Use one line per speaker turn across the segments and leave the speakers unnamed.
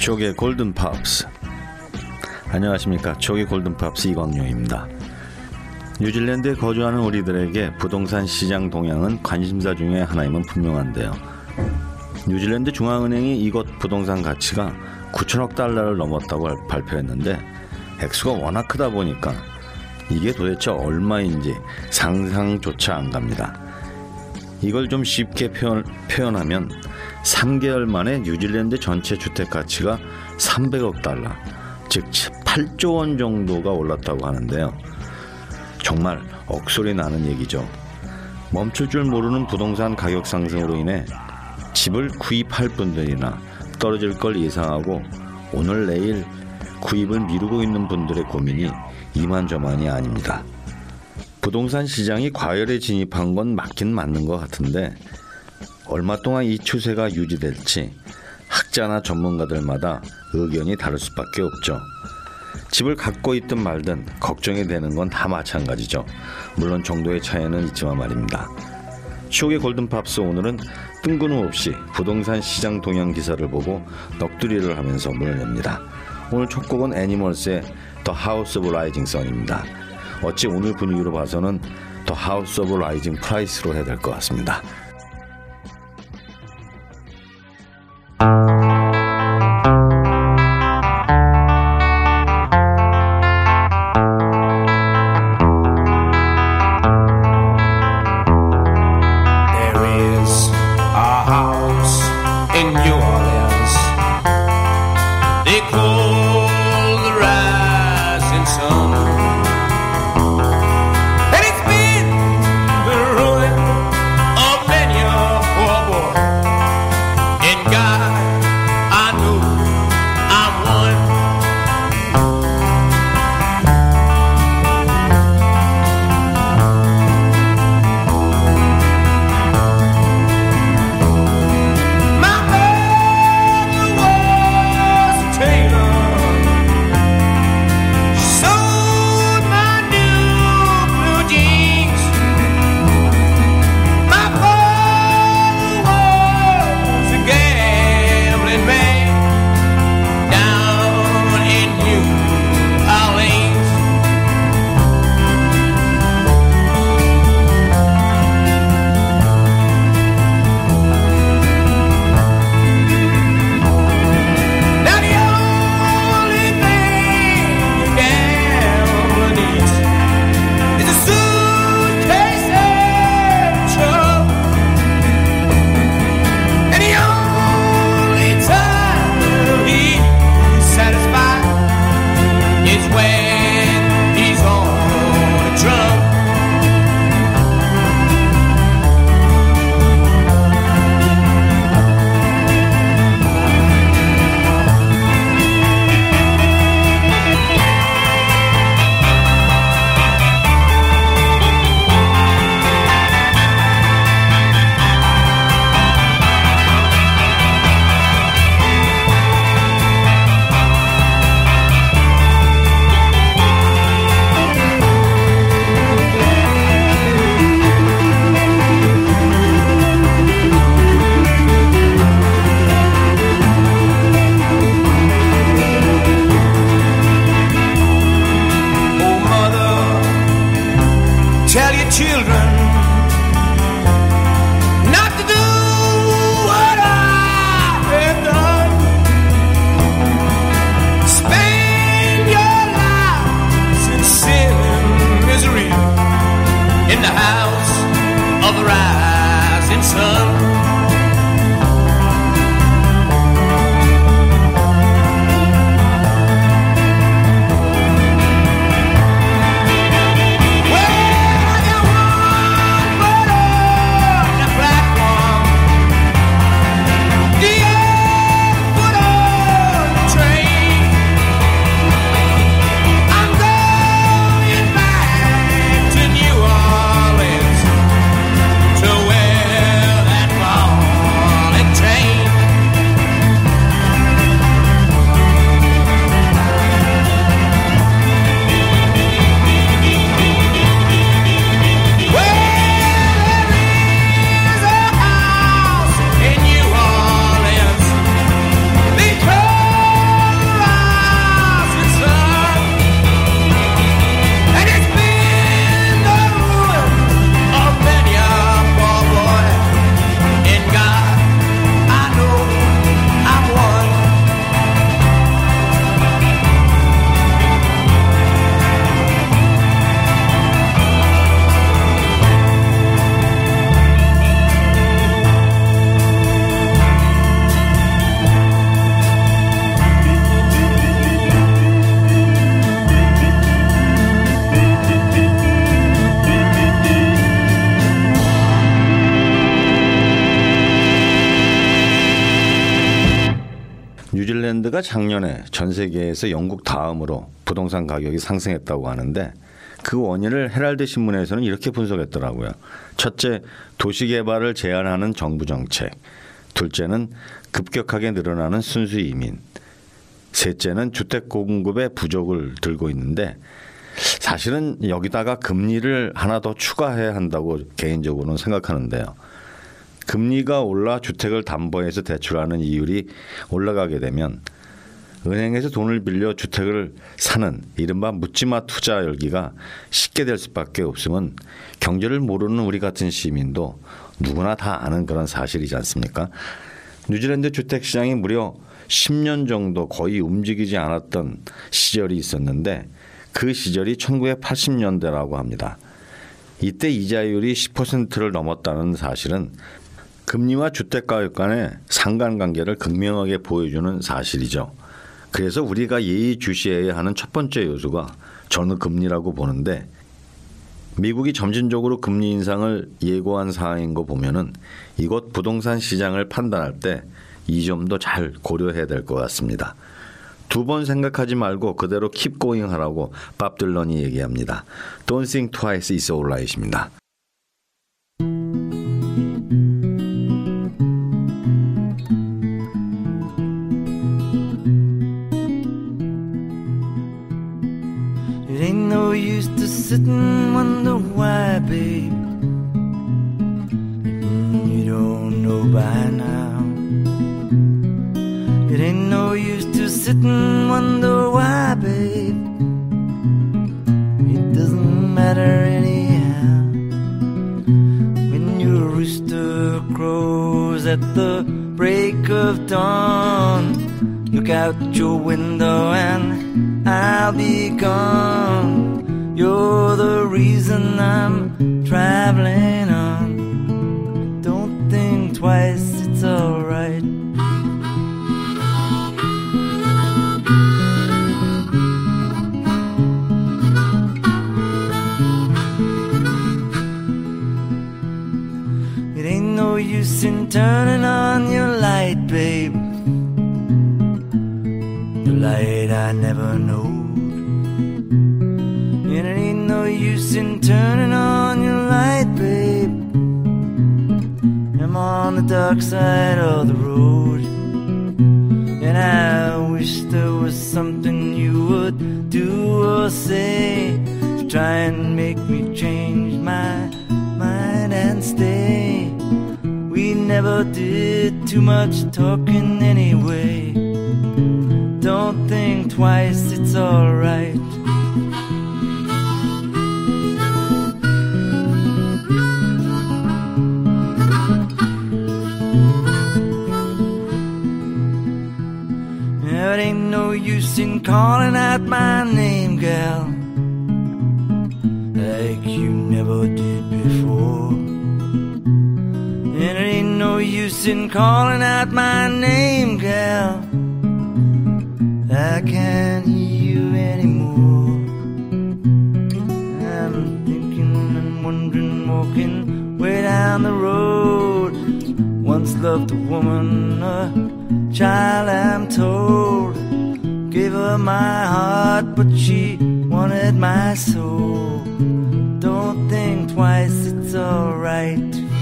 추억의 골든팝스. 안녕하십니까. 추억의 골든팝스 이광용입니다. 뉴질랜드에 거주하는 우리들에게 부동산 시장 동향은 관심사 중에 하나임은 분명한데요. 뉴질랜드 중앙은행이 이곳 부동산 가치가 9천억 달러를 넘었다고 발표했는데 액수가 워낙 크다 보니까 이게 도대체 얼마인지 상상조차 안 갑니다. 이걸 좀 쉽게 표현하면 3개월 만에 뉴질랜드 전체 주택 가치가 300억 달러, 즉 8조 원 정도가 올랐다고 하는데요. 정말 억소리 나는 얘기죠. 멈출 줄 모르는 부동산 가격 상승으로 인해 집을 구입할 분들이나 떨어질 걸 예상하고 오늘 내일 구입을 미루고 있는 분들의 고민이 이만저만이 아닙니다. 부동산 시장이 과열에 진입한 건 맞긴 맞는 것 같은데 얼마 동안 이 추세가 유지될지 학자나 전문가들마다 의견이 다를 수밖에 없죠. 집을 갖고 있든 말든 걱정이 되는 건 다 마찬가지죠. 물론 정도의 차이는 있지만 말입니다. 추억의 골든팝스 오늘은 뜬금없이 부동산 시장 동향 기사를 보고 넋두리를 하면서 문을 엽니다. 오늘 첫 곡은 애니멀스의 The House of Rising Sun입니다. 어찌 오늘 분위기로 봐서는 The House of Rising Price로 해야 될 것 같습니다.
And it's been the ruin of many.
뉴질랜드가 작년에 전 세계에서 영국 다음으로 부동산 가격이 상승했다고 하는데 그 원인을 헤럴드 신문에서는 이렇게 분석했더라고요. 첫째, 도시개발을 제한하는 정부 정책. 둘째는 급격하게 늘어나는 순수 이민. 셋째는 주택 공급의 부족을 들고 있는데 사실은 여기다가 금리를 하나 더 추가해야 한다고 개인적으로는 생각하는데요. 금리가 올라 주택을 담보해서 대출하는 이율이 올라가게 되면 은행에서 돈을 빌려 주택을 사는 이른바 묻지마 투자 열기가 쉽게 될 수밖에 없으면 경제를 모르는 우리 같은 시민도 누구나 다 아는 그런 사실이지 않습니까? 뉴질랜드 주택시장이 무려 10년 정도 거의 움직이지 않았던 시절이 있었는데 그 시절이 1980년대라고 합니다. 이때 이자율이 10%를 넘었다는 사실은 금리와 주택가격 간의 상관관계를 극명하게 보여주는 사실이죠. 그래서 우리가 예의주시해야 하는 첫 번째 요소가 저는 금리라고 보는데 미국이 점진적으로 금리 인상을 예고한 사항인 거 보면은 이곳 부동산 시장을 판단할 때 이 점도 잘 고려해야 될 것 같습니다. 두 번 생각하지 말고 그대로 keep going 하라고 밥 딜런이 얘기합니다. Don't think twice, it's alright입니다.
It ain't no use to sit and wonder why, babe. You don't know by now. It ain't no use to sit and wonder why, babe. It doesn't matter anyhow. When your rooster crows at the break of dawn, look out your window and I'll be gone. You're the reason I'm traveling on. Don't think twice, it's alright. It ain't no use in turning on your light, babe. The light I never knowed. And it ain't no use in turning on your light, babe. I'm on the dark side of the road. And I wish there was something you would do or say to try and make me change my mind and stay. We never did too much talking anyway. Don't think twice, it's alright. It ain't no use in calling out my name, gal, like you never did before. And it ain't no use in calling out my name, gal, I can't hear you anymore. I'm thinking and wondering, walking way down the road. Once loved a woman, a child I'm told. Gave her my heart, but she wanted my soul. Don't think twice, it's alright.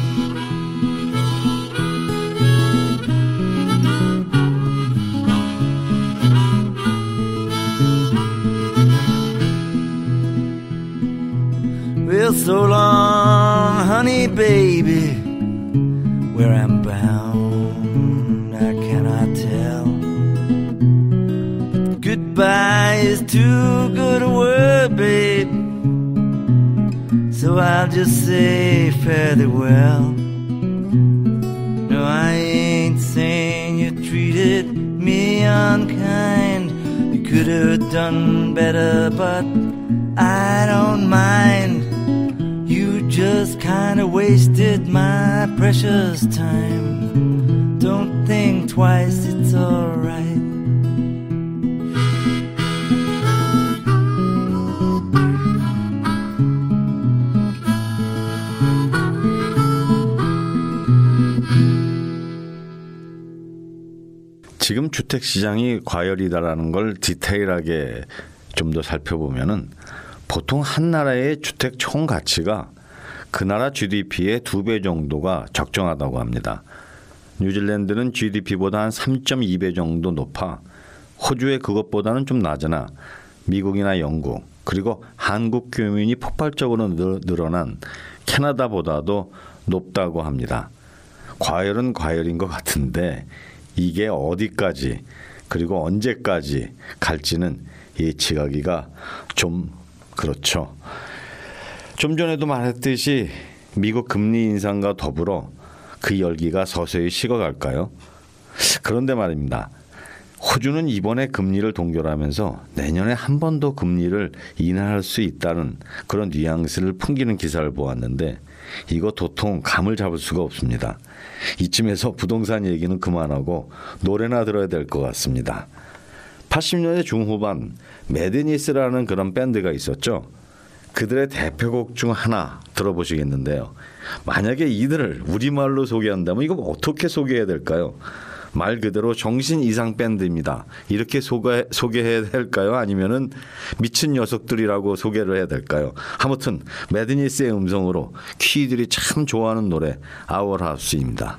Well, so long, honey, baby. Where I'm bound, I cannot tell. But goodbye is too good a word, babe. So I'll just say fare thee well. No, I ain't saying you treated me unkind. You could have done better, but I don't mind. You just kinda wasted my precious time. Don't think twice, it's alright.
지금 주택시장이 과열이다라는 걸 디테일하게 좀 더 살펴보면은 보통 한 나라의 주택 총 가치가 그 나라 GDP의 2배 정도가 적정하다고 합니다. 뉴질랜드는 GDP보다 한 3.2배 정도 높아 호주의 그것보다는 좀 낮으나 미국이나 영국 그리고 한국 교민이 폭발적으로 늘어난 캐나다보다도 높다고 합니다. 과열은 과열인 것 같은데 이게 어디까지 그리고 언제까지 갈지는 예측하기가 좀 그렇죠. 좀 전에도 말했듯이 미국 금리 인상과 더불어 그 열기가 서서히 식어갈까요? 그런데 말입니다. 호주는 이번에 금리를 동결하면서 내년에 한 번 더 금리를 인하할 수 있다는 그런 뉘앙스를 풍기는 기사를 보았는데 이거 도통 감을 잡을 수가 없습니다. 이쯤에서 부동산 얘기는 그만하고 노래나 들어야 될 것 같습니다. 80년대 중후반 매드니스라는 그런 밴드가 있었죠. 그들의 대표곡 중 하나 들어보시겠는데요. 만약에 이들을 우리말로 소개한다면 이거 어떻게 소개해야 될까요? 말 그대로 정신 이상 밴드입니다. 이렇게 소개해야 될까요? 아니면은 미친 녀석들이라고 소개를 해야 될까요? 아무튼 매드니스의 음성으로 키들이 참 좋아하는 노래 Our House입니다.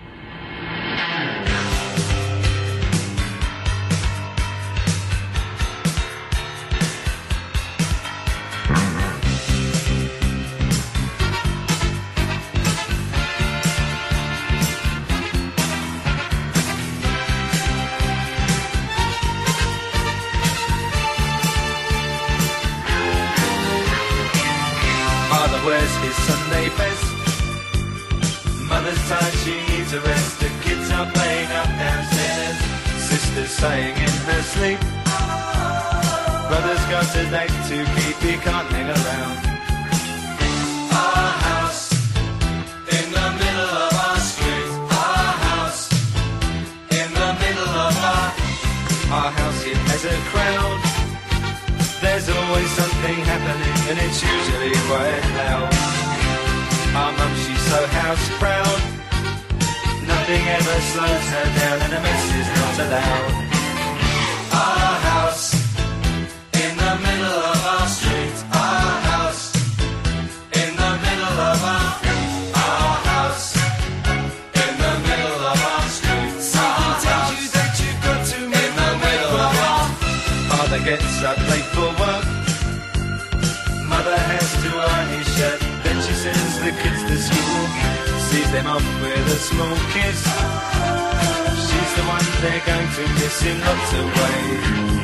Wears his Sunday best. Mother's tired, she needs a rest. The kids are playing up downstairs. Sister's sighing in her sleep. Brother's got a date to keep, he can't hang around. Our house in the middle of our street. Our house in the middle of our house. It has a crowd. There's always something happening and it's usually quite loud. Our mum, she's so house proud. Nothing ever slows her down and a mess is not allowed. Our house in the middle of our street. Our house in the middle of our house in the middle of our street. Something tells you that you've got to in the middle of our father gets up late for work. Mother has to iron his shirt. Then she sends the kids to school. Sees them off with a small kiss. She's the one they're going to miss in lots of ways.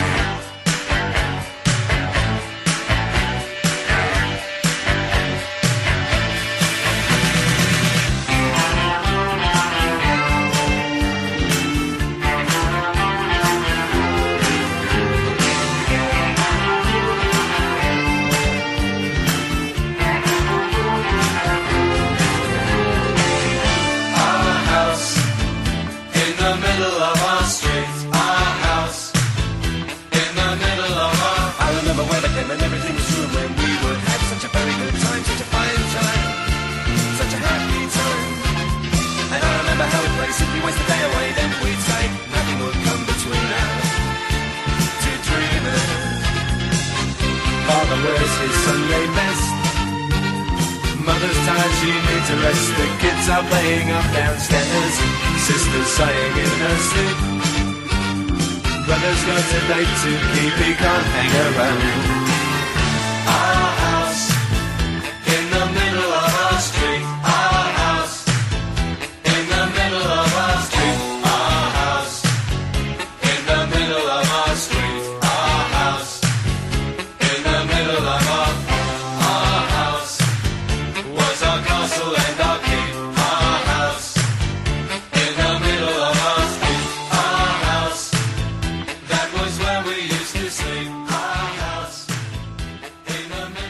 And everything was true when we would have such a very good time, such a fine time, such a happy time. And I remember how we'd play, simply waste the day away, then we'd say nothing would come between us two dreamers. Father wears his Sunday best. Mother's tired, she needs a rest. The kids are playing up downstairs. Sister's sighing in her sleep. Brother's got a date to keep, he can't hang around. Our house in the middle of our street. Our house in the middle of our street. Our house in the middle of our street. Our house in the middle of our house was our castle and our keep. Our house in the middle of our street. Our house, that was where we used to sleep. Our house in the middle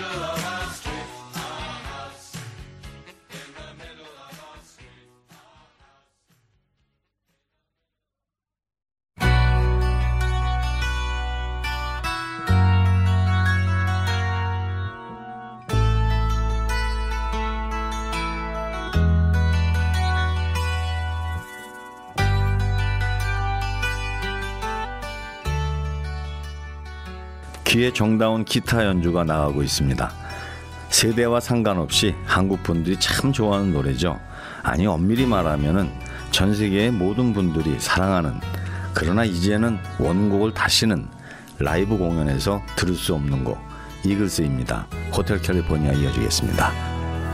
귀에 정다운 기타 연주가 나가고 있습니다. 세대와 상관없이 한국 분들이 참 좋아하는 노래죠. 아니 엄밀히 말하면은 전 세계의 모든 분들이 사랑하는, 그러나 이제는 원곡을 다시는 라이브 공연에서 들을 수 없는 곡, 이글스입니다. 호텔 캘리포니아 이어지겠습니다.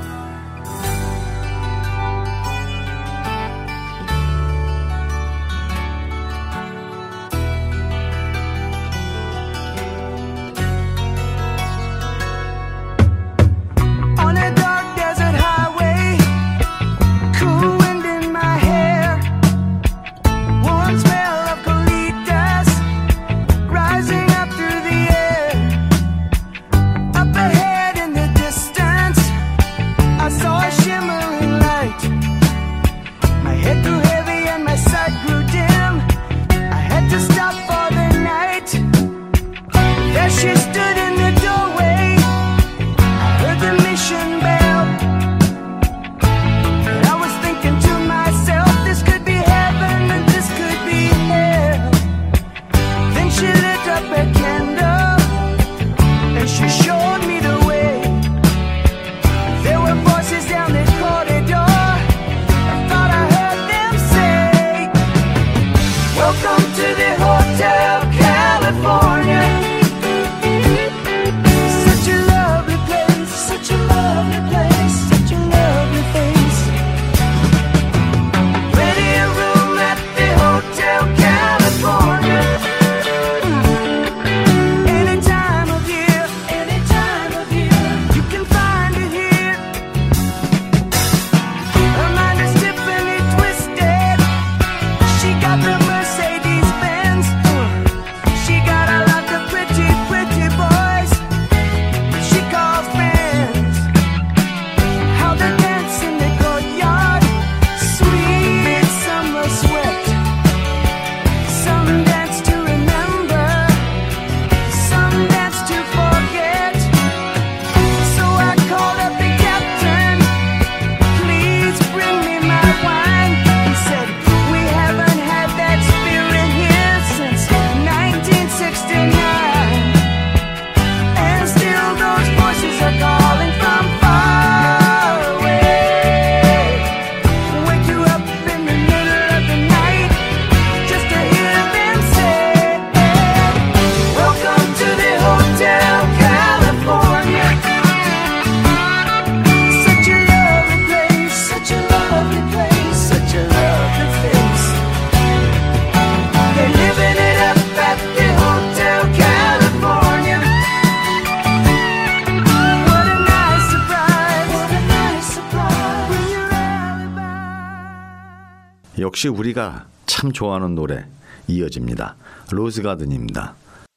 역시 우리가 참 좋아하는 노래 이어집니다. 로즈가든입니다.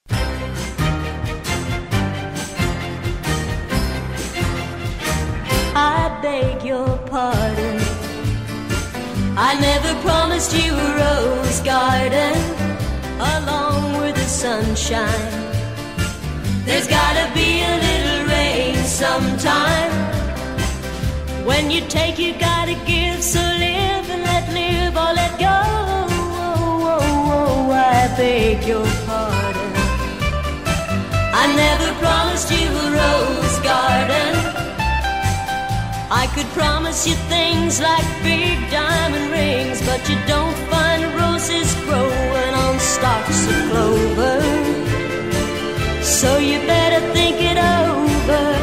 I beg your pardon. I never promised you a rose garden along with the sunshine. There's gotta be a little rain sometime. When you take, you gotta give. So live and let live or let go. I beg your pardon. I never promised you a rose garden. I could promise you things like big diamond rings, but you don't find roses growing on stalks of clover. So you better think it over.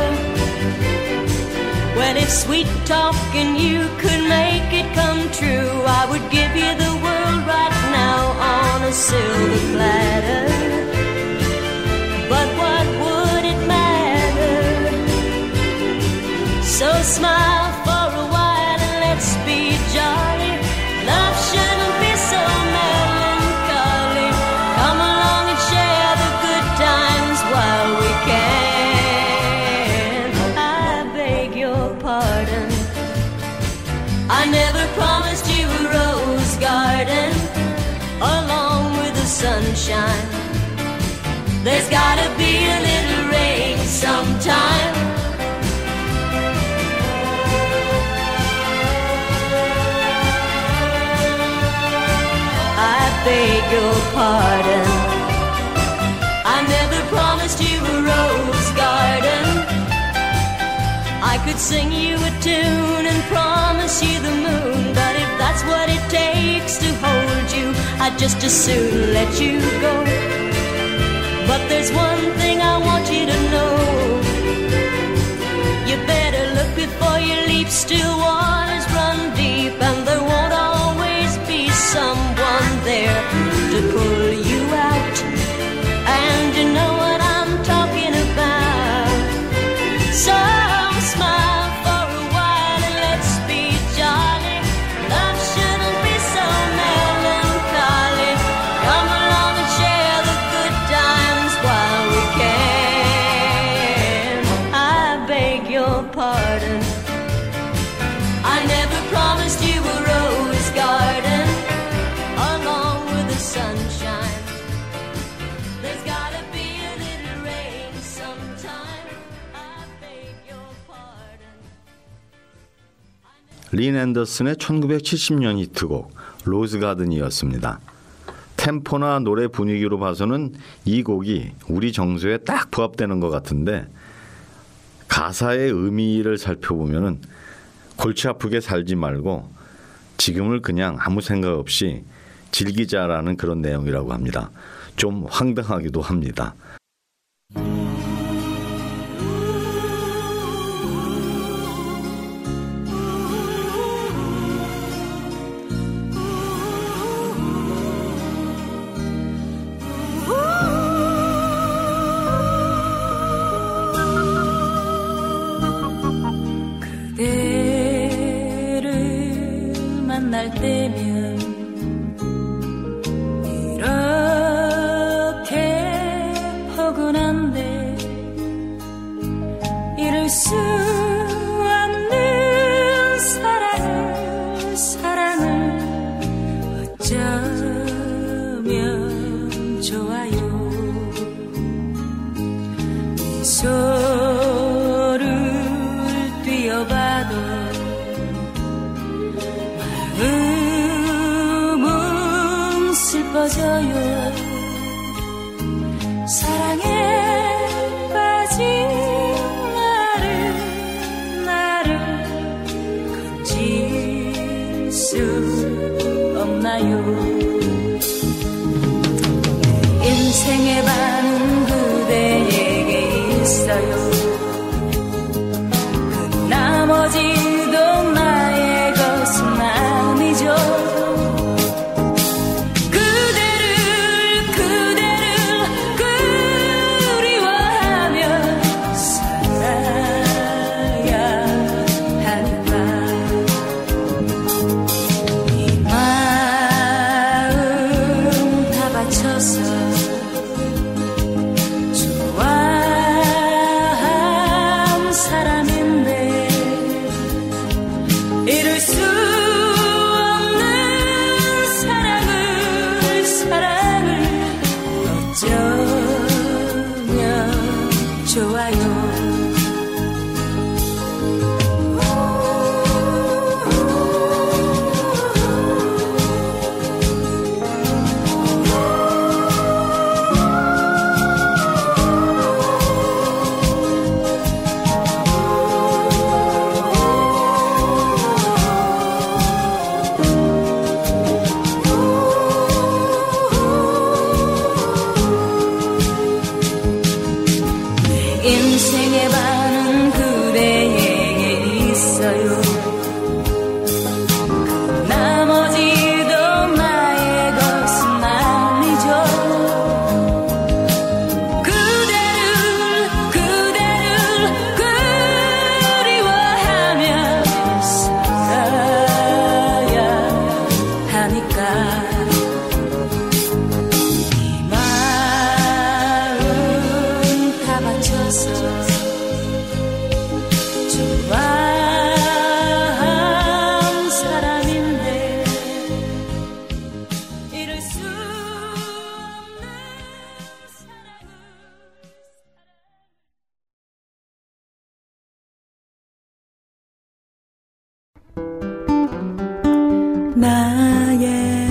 Well, if sweet talking you could make it come true, I would give you the world right now on a silver platter. But what would it matter? So smile for a while and let's be jolly. Love shouldn't be so melancholy. Come along and share the good times while we can. I beg your pardon. I never promised you a rose garden along with the sunshine. There's gotta be a little rain sometime. I beg your pardon. I never promised you sing you a tune and promise you the moon, but if that's what it takes to hold you, I'd just as soon let you go. But there's one thing I want you to know. You better look before you leap. Still waters run deep, and there won't always be someone there to pull you out. And you know what I'm talking about. So smile for a while and let's be jolly. Love shouldn't be so melancholy. Come along and share the good times while we can. I beg your pardon. I never promised you a rose garden along with the sunshine. There's gotta be a little rain sometime. I beg your pardon.
린 앤더슨의 1970년 히트곡 로즈 가든이었습니다. 템포나 노래 분위기로 봐서는 이 곡이 우리 정서에 딱 부합되는 것 같은데 가사의 의미를 살펴보면은 골치 아프게 살지 말고 지금을 그냥 아무 생각 없이 즐기자라는 그런 내용이라고 합니다. 좀 황당하기도 합니다.
그대를 만날 때면 이렇게 포근한데 이룰 수 없는 사랑을 어쩌면 좋아요. 미소를 띄어봐도 마음은 슬퍼져요. 사랑에 빠진 나를 건질 수 없나요. 인생의 반은 그대에게 있어요. 나머지도 나의 것은 아니죠. 그대를 그리워하며 살아야 하니까 이 마음 다 바쳐서 좋아한 사람인데 이룰 수 없는 사랑을 어쩌면 좋아요. 인생의 반은 그대에게 있어요. 나머지도 나의 것은 아니죠. 그대를 그리워하며 살아야 하니까 이 마음 다 바쳐서 좋아한 사람인데 이룰 수 없는 사랑을 나의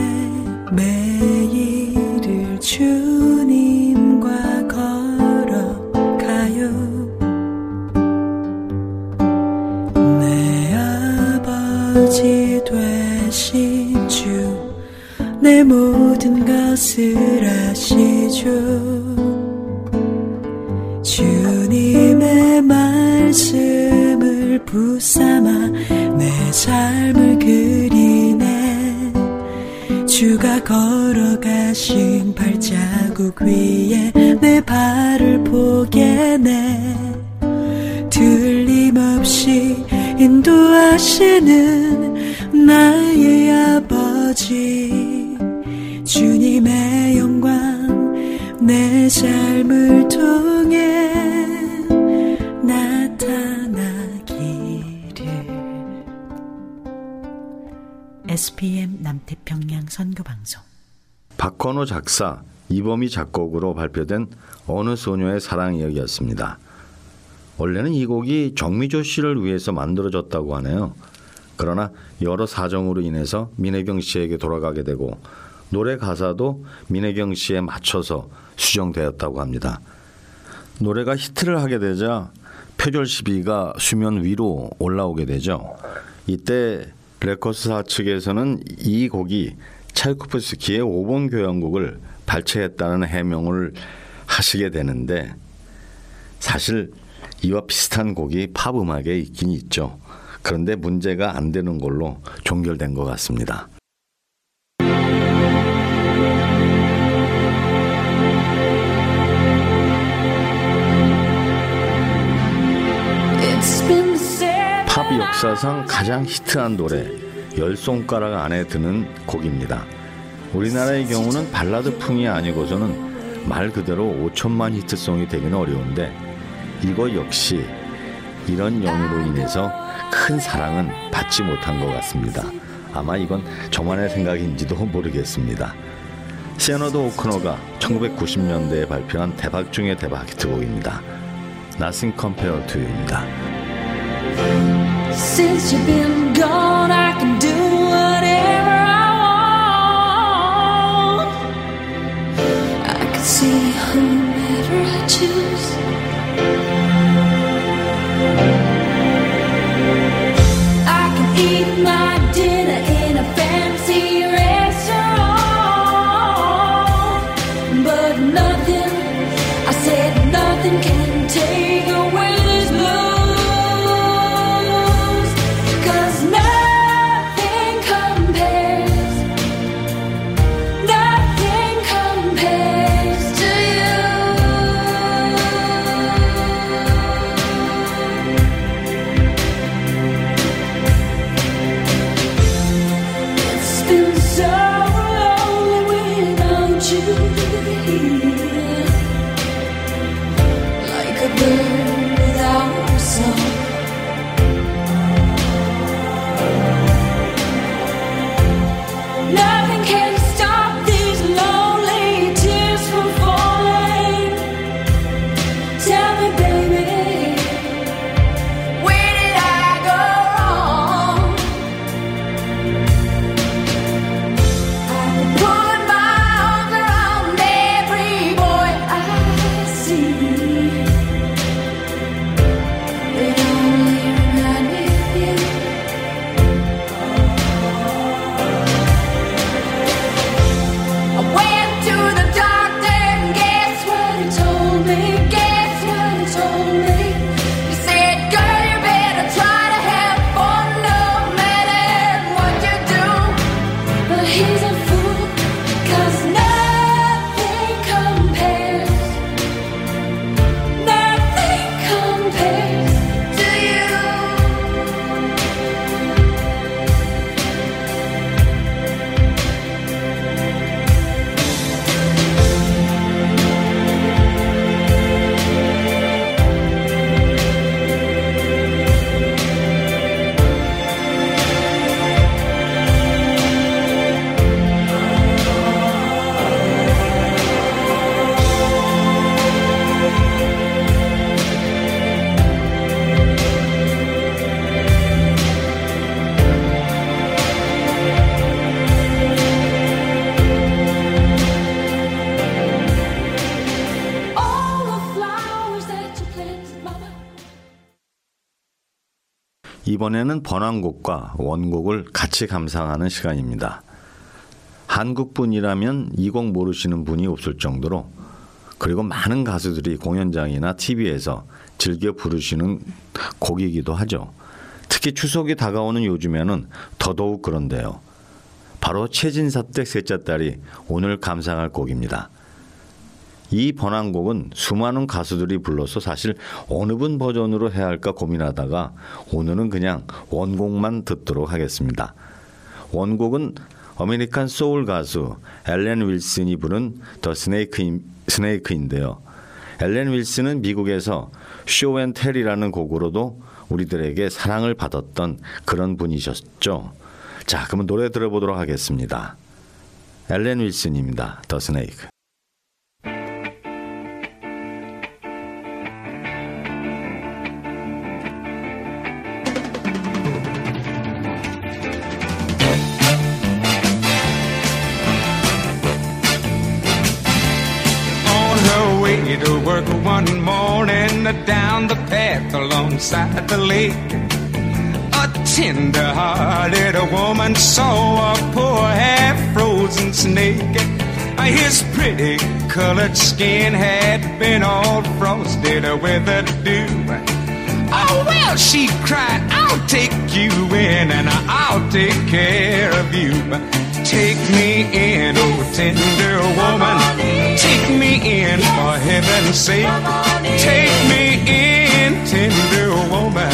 매일을 주님과 걸어가요. 것을 아시죠. 주님의 말씀을 붙삼아 내 삶을 그리네. 주가 걸어가신 발자국 위에 내 발을 포개네. 틀림없이 인도하시는 나의 아버지, 주님의 영광 내 삶을 통해 나타나기를. SPM 남태평양 선교방송.
박건호 작사, 이범희 작곡으로 발표된 어느 소녀의 사랑 이야기였습니다. 원래는 이 곡이 정미조 씨를 위해서 만들어졌다고 하네요. 그러나 여러 사정으로 인해서 민혜경 씨에게 돌아가게 되고 노래 가사도 민혜경 씨에 맞춰서 수정되었다고 합니다. 노래가 히트를 하게 되자 표절 시비가 수면 위로 올라오게 되죠. 이때 레코드사 측에서는 이 곡이 차이코프스키의 5번 교향곡을 발췌했다는 해명을 하시게 되는데, 사실 이와 비슷한 곡이 팝 음악에 있긴 있죠. 그런데 문제가 안 되는 걸로 종결된 것 같습니다. 팝 역사상 가장 히트한 노래 10손가락 안에 드는 곡입니다. 우리나라의 경우는 발라드풍이 아니고서는 말 그대로 5천만 히트송이 되기는 어려운데, 이거 역시 이런 연유로 인해서 큰 사랑은 받지 못한 것 같습니다. 아마 이건 저만의 생각인지도 모르겠습니다. 시애너드 오크너가 1990년대에 발표한 대박 중의 대박 히트곡입니다. Nothing Compared to You입니다.
Since you've been gone, I can do whatever I want. I can see whomever I choose. I can eat my dinner in a fancy restaurant, but nothing, I said nothing can take away this blues.
이번에는 번안곡과 원곡을 같이 감상하는 시간입니다. 한국분이라면 이 곡 모르시는 분이 없을 정도로, 그리고 많은 가수들이 공연장이나 TV에서 즐겨 부르시는 곡이기도 하죠. 특히 추석이 다가오는 요즘에는 더더욱 그런데요. 바로 최진사댁 셋째 딸이 오늘 감상할 곡입니다. 이 번안곡은 수많은 가수들이 불러서 사실 어느 분 버전으로 해야 할까 고민하다가 오늘은 그냥 원곡만 듣도록 하겠습니다. 원곡은 아메리칸 소울 가수 앨런 윌슨이 부른 더 스네이크인데요. 앨런 윌슨은 미국에서 쇼 앤 텔이라는 곡으로도 우리들에게 사랑을 받았던 그런 분이셨죠. 자, 그러면 노래 들어보도록 하겠습니다. 앨런 윌슨입니다. 더 스네이크.
To work one morning down the path alongside the lake, a tender-hearted woman saw a poor half-frozen snake. His pretty colored skin had been all frosted with the dew. Oh, well, she cried, I'll take you in and I'll take care of you. Take me in, oh tender woman. Take me in, for heaven's sake. Take me in, tender woman.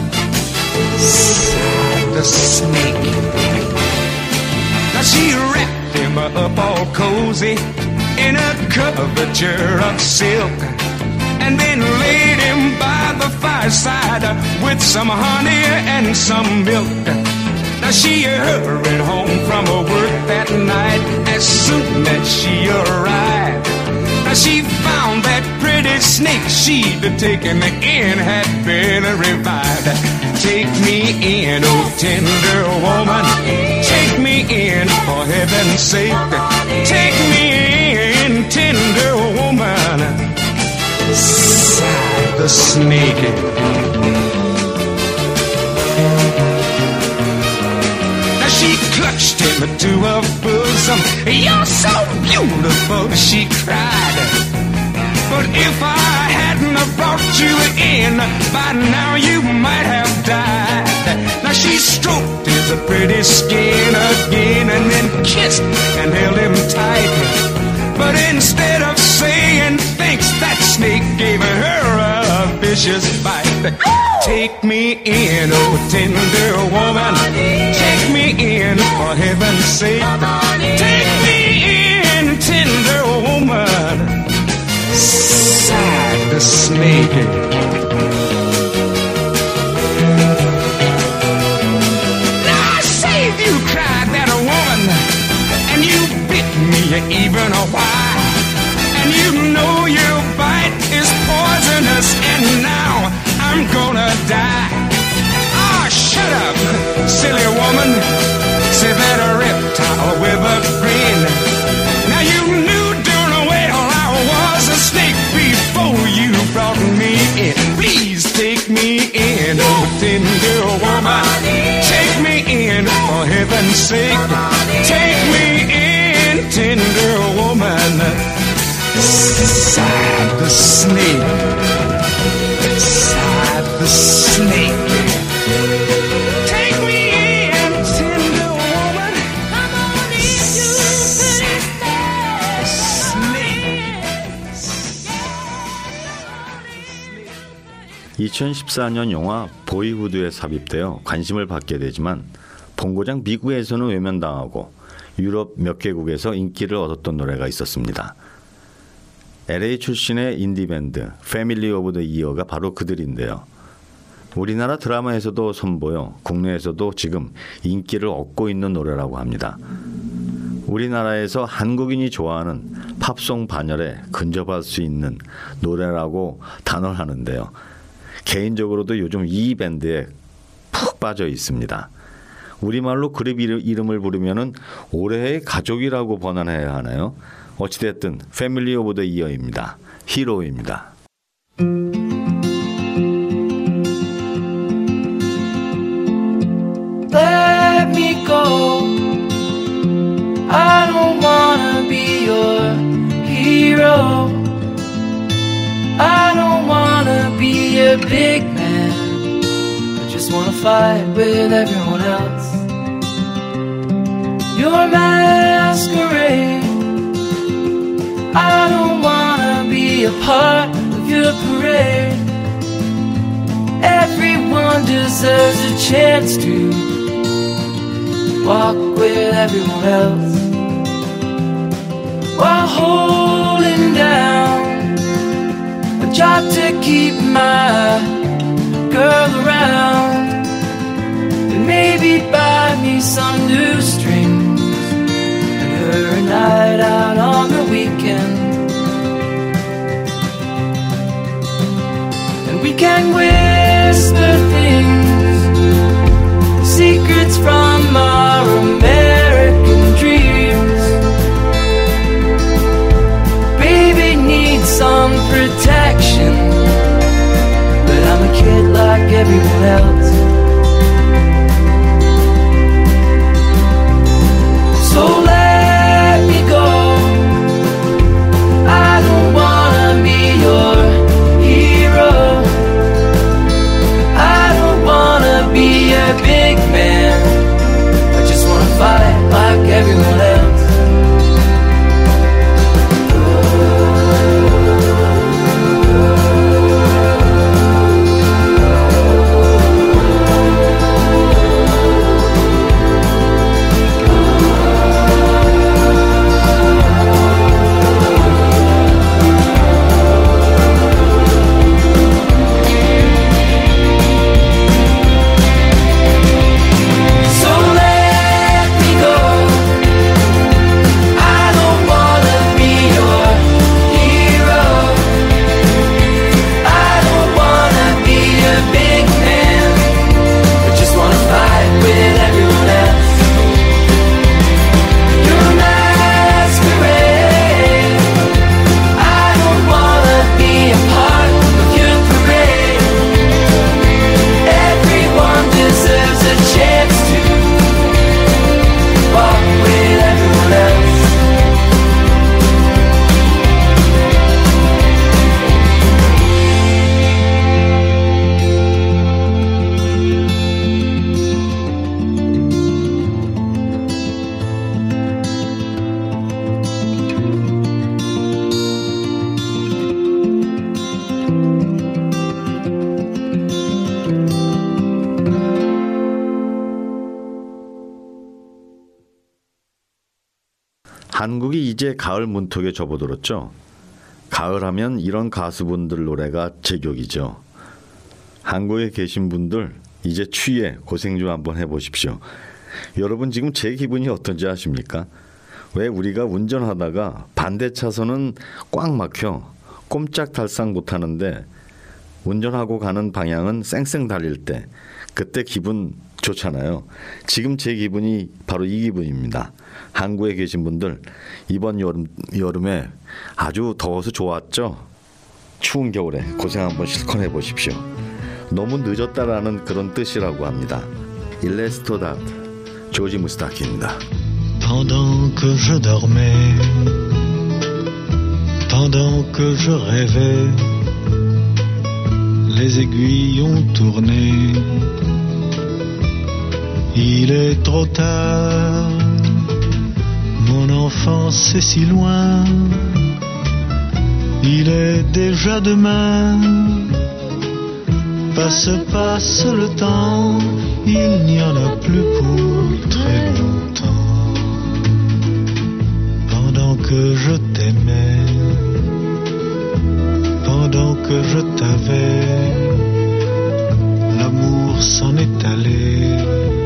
Sighed the snake. Now she wrapped him up all cozy in a coverture of silk, and then laid him by the fireside with some honey and some milk. Now she hurried home from her work that night as soon as she arrived. Now she found that pretty snake she'd taken in had been revived. Take me in, oh tender woman. Take me in, for heaven's sake. Take me in, tender woman. Sighed the snake. She clutched him to her bosom. You're so beautiful, she cried. But if I hadn't have brought you in, by now you might have died. Now she stroked his pretty skin again and then kissed and held him tight. But instead of saying thanks, that snake gave her a vicious bite. Take me in, oh tender woman. Take me in, for heaven's sake. Take me in, tender woman. Sighed the snake. Now I saved you, cried that woman, and you bit me even a while. And you know your bite is poisonous, and now I'm gonna die. Ah, shut up, silly woman, said that reptile with a grin. Now you knew darn well I was a snake before you brought me in. Please take me in, oh tender woman. Take me in, for heaven's sake. Take me in, tender woman. Sighed the snake. Sighed the snake. Take me in, tender woman. Come on into the snake.
2014년 영화 보이후드에 삽입되어 관심을 받게 되지만 본고장 미국에서는 외면당하고 유럽 몇 개국에서 인기를 얻었던 노래가 있었습니다. LA 출신의 인디밴드 패밀리 오브 더 이어가 바로 그들인데요. 우리나라 드라마에서도 선보여 국내에서도 지금 인기를 얻고 있는 노래라고 합니다. 우리나라에서 한국인이 좋아하는 팝송 반열에 근접할 수 있는 노래라고 단언하는데요. 개인적으로도 요즘 이 밴드에 푹 빠져 있습니다. 우리말로 그룹 이름을 부르면은 올해의 가족이라고 번안해야 하나요? 어찌됐든 패밀리 오브 더 이어입니다. 히로입니다.
Let me go. I don't go. I don't wanna be a big man, I just wanna fight with everyone else. Your masquerade, I don't wanna be a part of your parade. Everyone deserves a chance to walk with everyone else, while holding down a job to keep my girl around, and maybe buy me some new strings and her a night out on the weekend. And we can whisper things, secrets from our American dreams. Baby needs some protection, but I'm a kid like everyone else. So let me go, I don't wanna be your hero, I don't wanna be a big man, I just wanna fight like everyone else.
한국이 이제 가을 문턱에 접어들었죠. 가을하면 이런 가수분들 노래가 제격이죠. 한국에 계신 분들 이제 추위에 고생 좀 한번 해보십시오. 여러분 지금 제 기분이 어떤지 아십니까? 왜 우리가 운전하다가 반대 차선은 꽉 막혀 꼼짝달싹 못하는데 운전하고 가는 방향은 쌩쌩 달릴 때 그때 기분 좋잖아요. 지금 제 기분이 바로 이 기분입니다. 한국에 계신 분들 이번 여름에 아주 더워서 좋았죠. 추운 겨울에 고생 한번 실컷 해보십시오. 너무 늦었다라는 그런 뜻이라고 합니다. 일레스토다 조지 무스타키입니다.
Pendant que je dormais, pendant que je rêvais, les aiguilles ont tourné. Il est trop tard, mon enfance est si loin. Il est déjà demain, passe le temps, il n'y en a plus pour très longtemps. Pendant que je t'aimais, pendant que je t'avais, l'amour s'en est allé.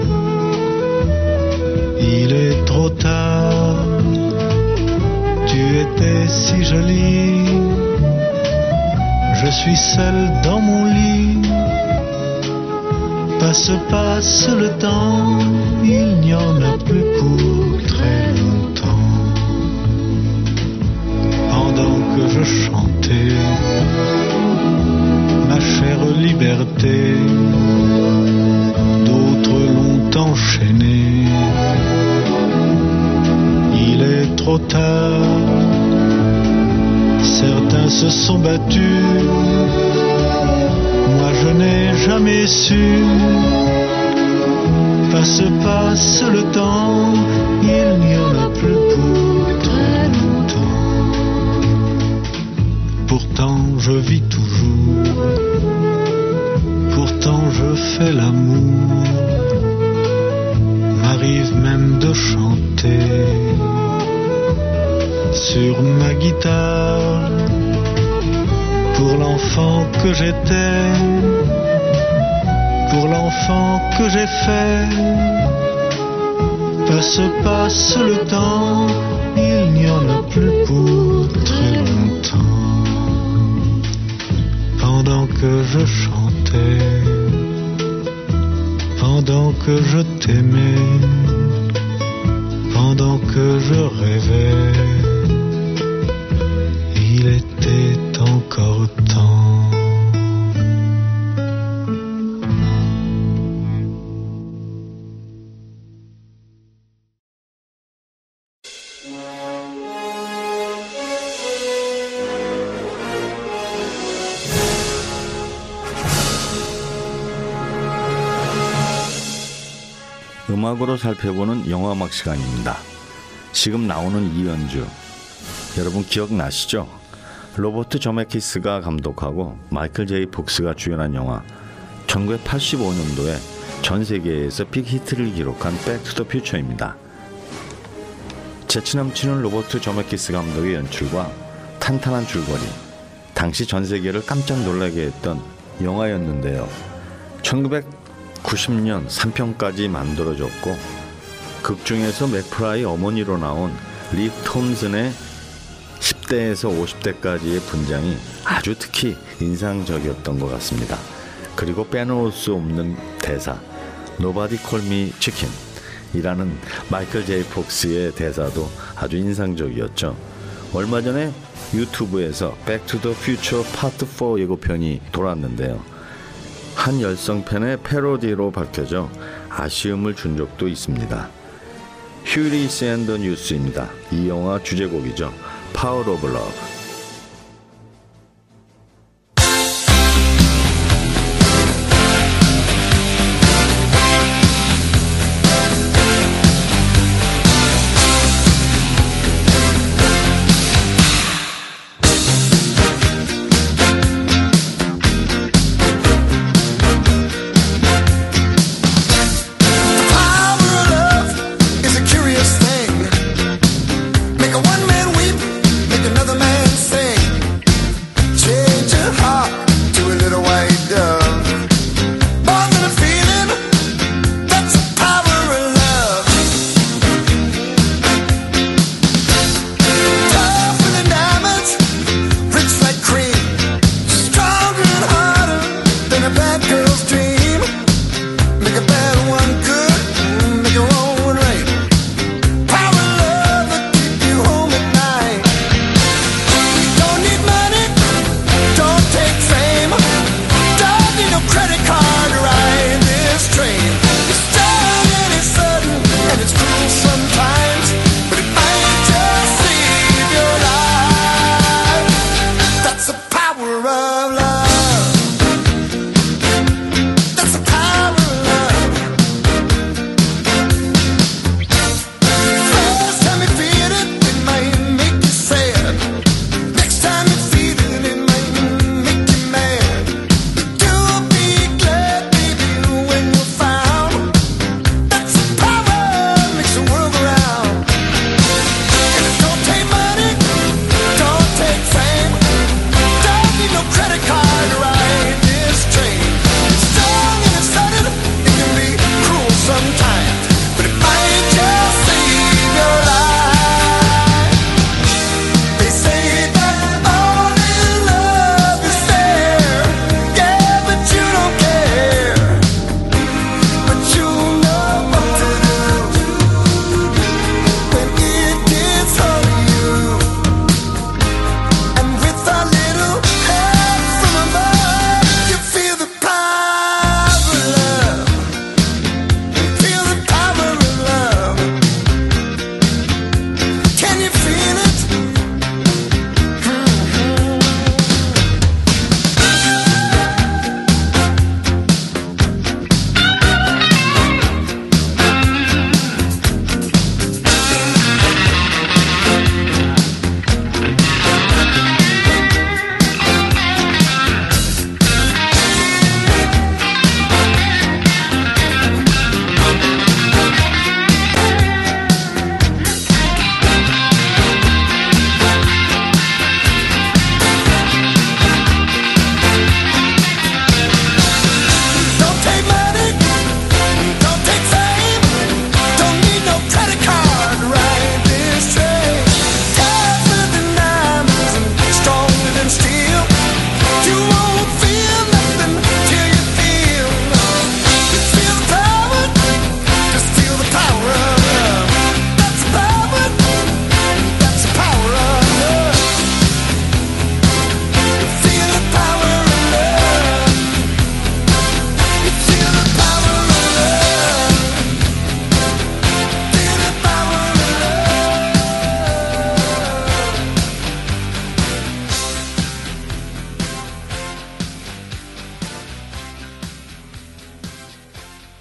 Il est trop tard, tu étais si jolie, je suis seul dans mon lit. Passe le temps, il n'y en a plus pour très longtemps. Pendant que je chantais ma chère liberté, d'autres l'ont enchaîné. Il est trop tard, se sont battus. Moi je n'ai jamais su. Passe le temps, il n'y en a plus pour très longtemps. Pourtant je vis toujours, pourtant je fais l'amour. M'arrive même de chanter sur ma guitare pour l'enfant que j'étais, pour l'enfant que j'ai fait. Passe le temps, il n'y en a plus pour très longtemps. Pendant que je chantais, pendant que je t'aimais, pendant que je rêvais, il était encore temps.
음악으로 살펴보는 영화음악 시간입니다. 지금 나오는 이 연주 여러분 기억나시죠? 로버트 저메키스가 감독하고 마이클 제이 폭스가 주연한 영화 1985년도에 전 세계에서 빅히트를 기록한 백투더 퓨처입니다. 재치 넘치는 로버트 저메키스 감독의 연출과 탄탄한 줄거리, 당시 전 세계를 깜짝 놀라게 했던 영화였는데요. 1990년 3편까지 만들어졌고 극중에서 맥프라이 어머니로 나온 립 톰슨의 10대에서 50대까지의 분장이 아주 특히 인상적이었던 것 같습니다. 그리고 빼놓을 수 없는 대사 Nobody Call Me Chicken 이라는 마이클 제이 폭스의 대사도 아주 인상적이었죠. 얼마 전에 유튜브에서 Back to the Future Part 4 예고편이 돌았는데요. 한 열성 팬의 패러디로 밝혀져 아쉬움을 준 적도 있습니다. 휴리스 앤 더 뉴스입니다. 이 영화 주제곡이죠. Power of Love.
Make a one man weep, make another man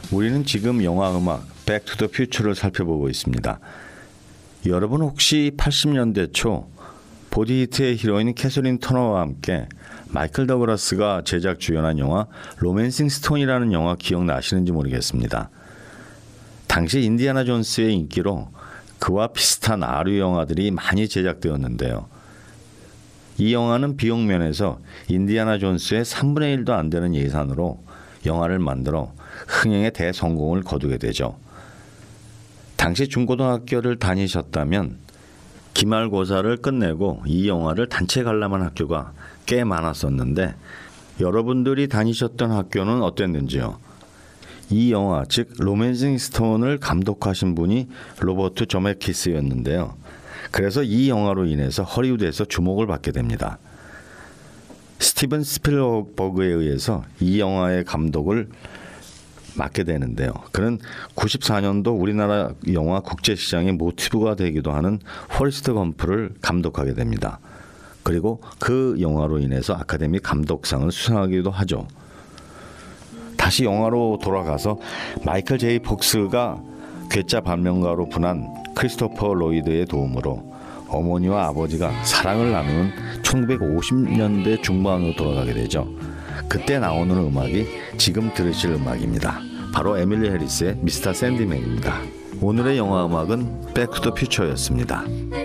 우리는 지금 영화 음악 백 투 더 퓨처를 살펴보고 있습니다. 여러분 혹시 80년대 초 보디히트의 히로인 캐서린 터너와 함께 마이클 더글라스가 제작 주연한 영화 로맨싱 스톤이라는 영화 기억나시는지 모르겠습니다. 당시 인디아나 존스의 인기로 그와 비슷한 아류 영화들이 많이 제작되었는데요. 이 영화는 비용 면에서 인디아나 존스의 3분의 1도 안 되는 예산으로 영화를 만들어 흥행의 대성공을 거두게 되죠. 당시 중고등학교를 다니셨다면 기말고사를 끝내고 이 영화를 단체 관람한 학교가 꽤 많았었는데 여러분들이 다니셨던 학교는 어땠는지요? 이 영화, 즉 로맨싱 스톤을 감독하신 분이 로버트 저메키스였는데요. 그래서 이 영화로 인해서 허리우드에서 주목을 받게 됩니다. 스티븐 스필버그에 의해서 이 영화의 감독을 맡게 되는데요. 그는 94년도 우리나라 영화 국제시장의 모티브가 되기도 하는 포레스트 검프를 감독하게 됩니다. 그리고 그 영화로 인해서 아카데미 감독상을 수상하기도 하죠. 다시 영화로 돌아가서 마이클 제이 폭스가 괴짜 반면가로 분한 크리스토퍼 로이드의 도움으로 어머니와 아버지가 사랑을 나누는 1950년대 중반으로 돌아가게 되죠. 그때 나오는 음악이 지금 들으실 음악입니다. 바로 에밀리 해리스의 미스터 샌디맨입니다. 오늘의 영화 음악은 백 투 더 퓨처였습니다.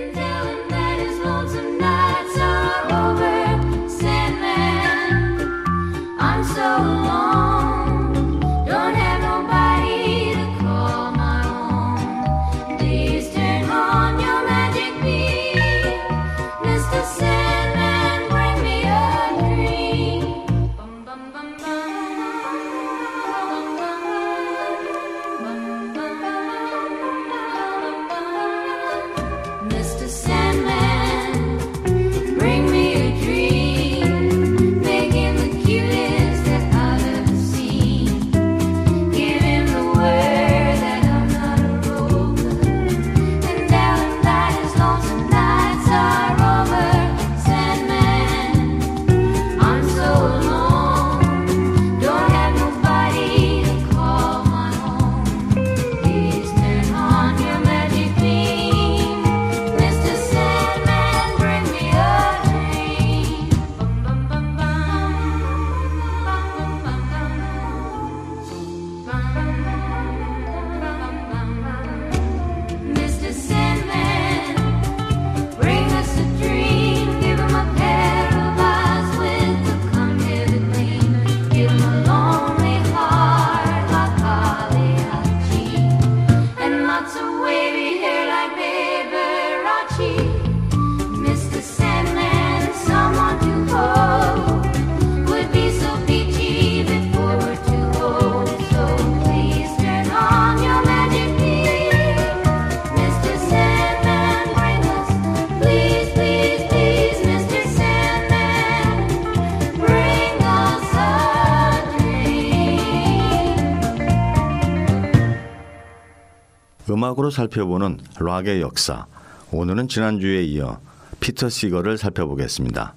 음악으로 살펴보는 락의 역사. 오늘은 지난주에 이어 피터 시거를 살펴보겠습니다.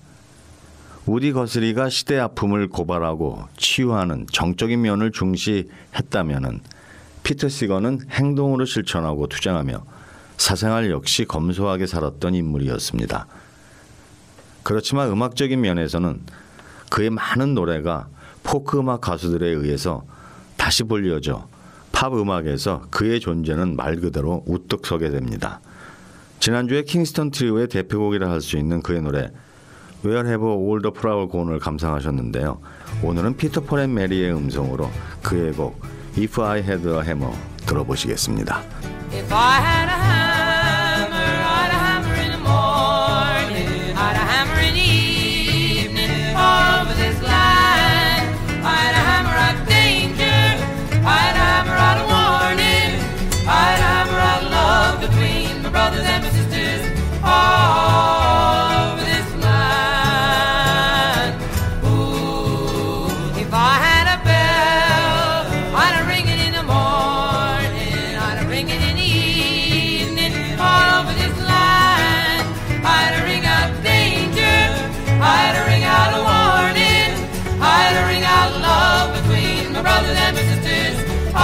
우디 거스리가 시대 아픔을 고발하고 치유하는 정적인 면을 중시했다면은 피터 시거는 행동으로 실천하고 투쟁하며 사생활 역시 검소하게 살았던 인물이었습니다. 그렇지만 음악적인 면에서는 그의 많은 노래가 포크 음악 가수들에 의해서 다시 불려져 팝 음악에서 그의 존재는 말 그대로 우뚝 서게 됩니다. 지난주에 킹스턴 트리오의 대표곡이라 할 수 있는 그의 노래 Where Have All the Flower Gone을 감상하셨는데요. 오늘은 피터 폴 앤 메리의 음성으로 그의 곡 If I Had a Hammer 들어보시겠습니다.
If I had a hammer, I'd a hammer in the morning, I'd a hammer in the evening, over this land. I'd a hammer out danger, I'd a hammer out warning, I'd a hammer out love between my brothers and my sisters, over this land. Ooh, if I had a bell, I'd a ring it in the morning, I'd a ring it in the evening.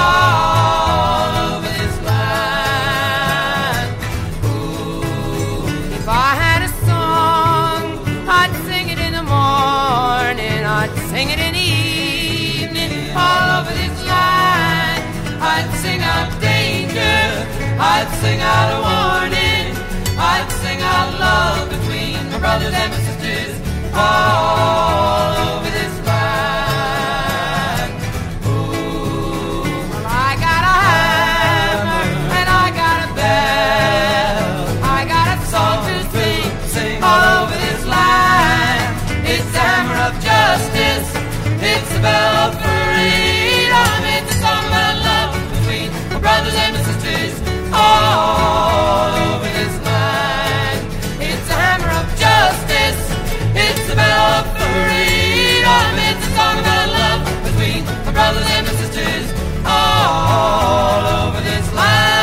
all over this land. Ooh, if I had a song, I'd sing it in the morning, I'd sing it in the evening, all over this land. I'd sing out danger, I'd sing out a warning, I'd sing out love between my brothers and my sisters, all over this land. Ooh, well, I got a hammer and I got a bell, I got a song to sing all over this land. It's the hammer of justice, it's the bell of freedom, it's a song about love between my brothers and my sisters, all over this land. It's a hammer of justice, it's the bell of freedom, it's a song about love between my brothers and my sisters, all over this land.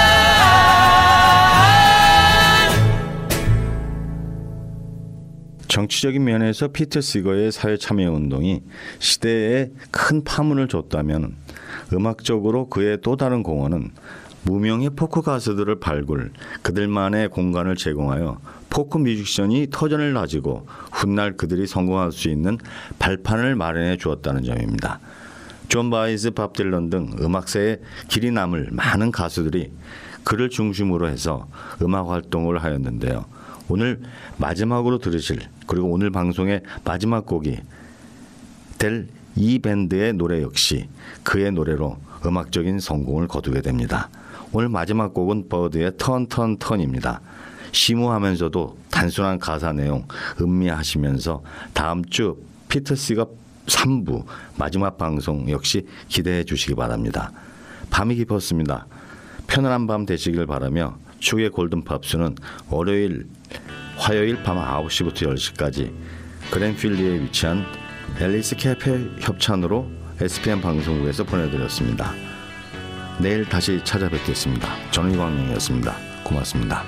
정치적인 면에서 피터 시거의 사회 참여 운동이 시대에 큰 파문을 줬다면 음악적으로 그의 또 다른 공헌은 무명의 포크 가수들을 발굴, 그들만의 공간을 제공하여 포크 뮤지션이 터전을 가지고 훗날 그들이 성공할 수 있는 발판을 마련해 주었다는 점입니다. 존 바이즈, 밥 딜런 등 음악사에 길이 남을 많은 가수들이 그를 중심으로 해서 음악 활동을 하였는데요. 오늘 마지막으로 들으실, 그리고 오늘 방송의 마지막 곡이 될 이 밴드의 노래 역시 그의 노래로 음악적인 성공을 거두게 됩니다. 오늘 마지막 곡은 버드의 턴 턴 턴입니다. 심오하면서도 단순한 가사 내용 음미하시면서 다음 주 피터 시거 3부 마지막 방송 역시 기대해 주시기 바랍니다. 밤이 깊었습니다. 편안한 밤 되시길 바라며 축의 골든팝스는 월요일, 화요일 밤 9시부터 10시까지 그랜필리에 위치한 앨리스 캐페 협찬으로 SPM 방송국에서 보내드렸습니다. 내일 다시 찾아뵙겠습니다. 저는 이광용이었습니다. 고맙습니다.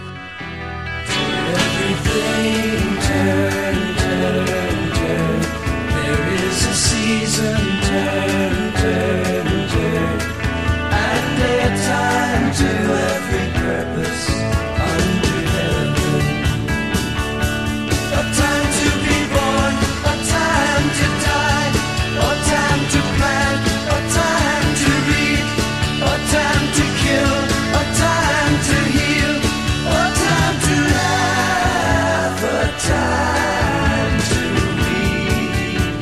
Everything turn, turn, turn. There is a season, turn, turn, turn. And a time to every purpose under heaven. A time to be born, a time to die, a time to plant, a time to reap, a time to kill, a time to heal, a time to laugh, a time to weep.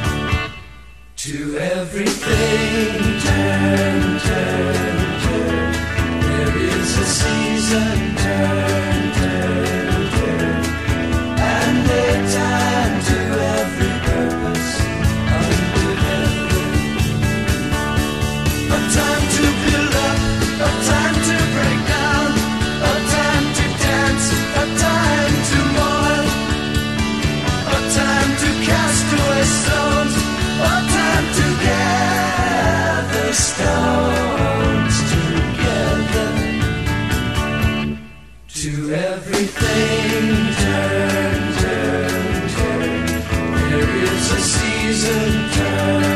To everything turn, turn, turn. There is a season, turn, turn, turn. And a time to every purpose under heaven. A time to build up, a time to break down, a time to dance, a time to mourn, a time to cast away stones, a time to gather stones together. To everything turn, turn, turn. There is a season, turn.